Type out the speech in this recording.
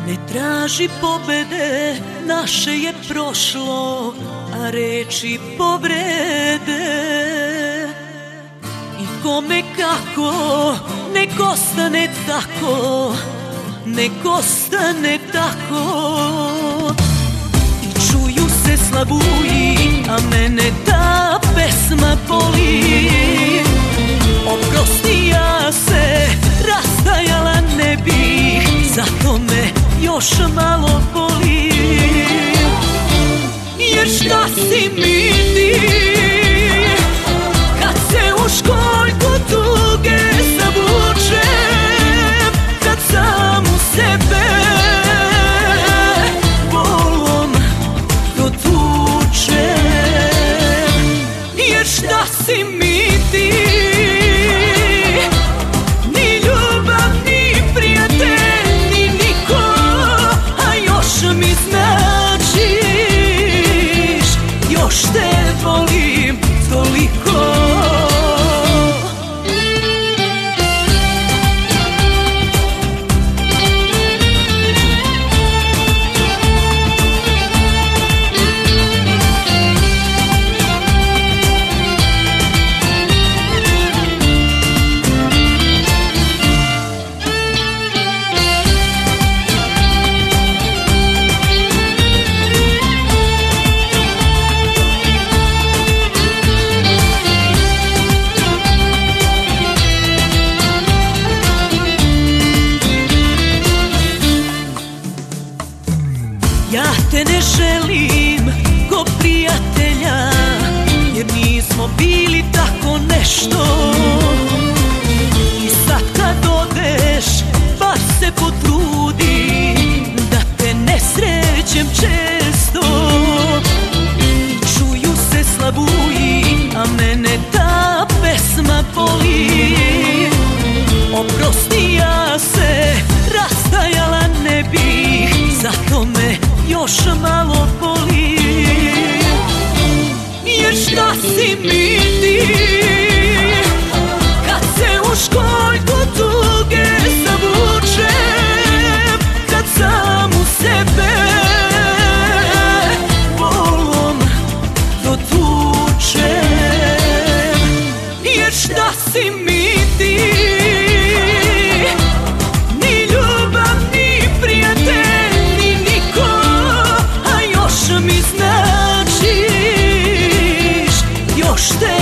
Ne traži pobede, naše je prošlo, a reči povrede. I kome kako, nek ostane tako, nek ostane tako. I čuju se slavuji, a mene ta pesma boli. Oprosti, ja se rastajala ne bih, zato me još malo boli. Jer šta si mi ti, kad se u školjku tuge zavučem, kad sam u sebe bolom dotučem. Jer šta si mi ti, ni ljubav, ni prijatelj, ni niko, a još mi značiš, još te volim toliko. Ja te ne želim ko prijatelja, jer nismo bili tako nešto. I sad kad odeš, baš se potrudi da te ne srećem često. I čuju se slavuji, a mene ta pesma boli. Oprosti, ja se rastajala ne bih, zato me još malo boli. Jer šta si mi ti, kad se u školjku tuge zavučem, kad sam u sebe bolom dotučem. Jer šta si mi ti, ni ljubav, ni prijatelj, ni niko, a još mi značiš, još te